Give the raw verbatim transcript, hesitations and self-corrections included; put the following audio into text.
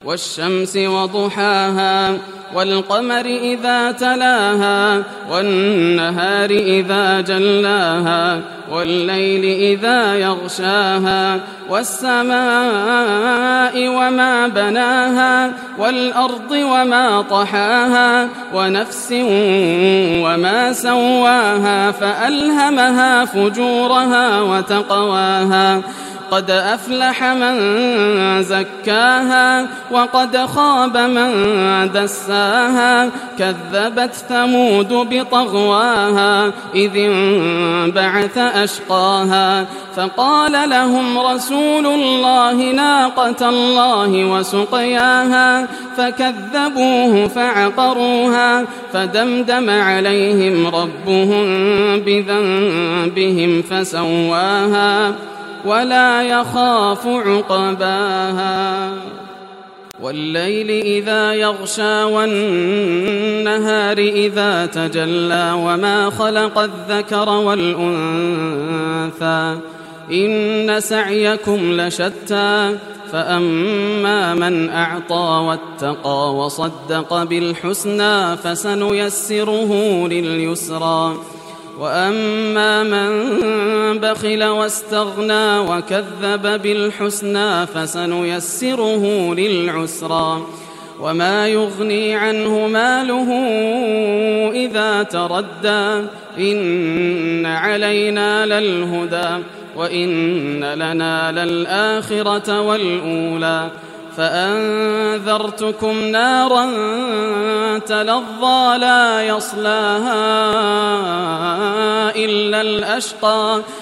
والشمس وضحاها والقمر إذا تلاها والنهار إذا جلاها والليل إذا يغشاها والسماء وما بناها والأرض وما طحاها ونفس وما سواها فألهمها فجورها وتقواها قد أفلح من زكاها وقد خاب من دساها كذبت ثمود بطغواها إذ انبعث أشقاها فقال لهم رسول الله ناقة الله وسقياها فكذبوه فعقروها فدمدم عليهم ربهم بذنبهم فسواها ولا يخاف عقباها والليل إذا يغشى والنهار إذا تجلى وما خلق الذكر والأنثى إن سعيكم لشتى فأما من أعطى واتقى وصدق بالحسنى فسنيسره لليسرى وأما من بخل واستغنى وكذب بالحسنى فسنيسره للعسرى وما يغني عنه ماله إذا تردى إن علينا للهدى وإن لنا للآخرة والأولى فأنذرتكم نارا تلظى لا يصلاها إلا الأشقى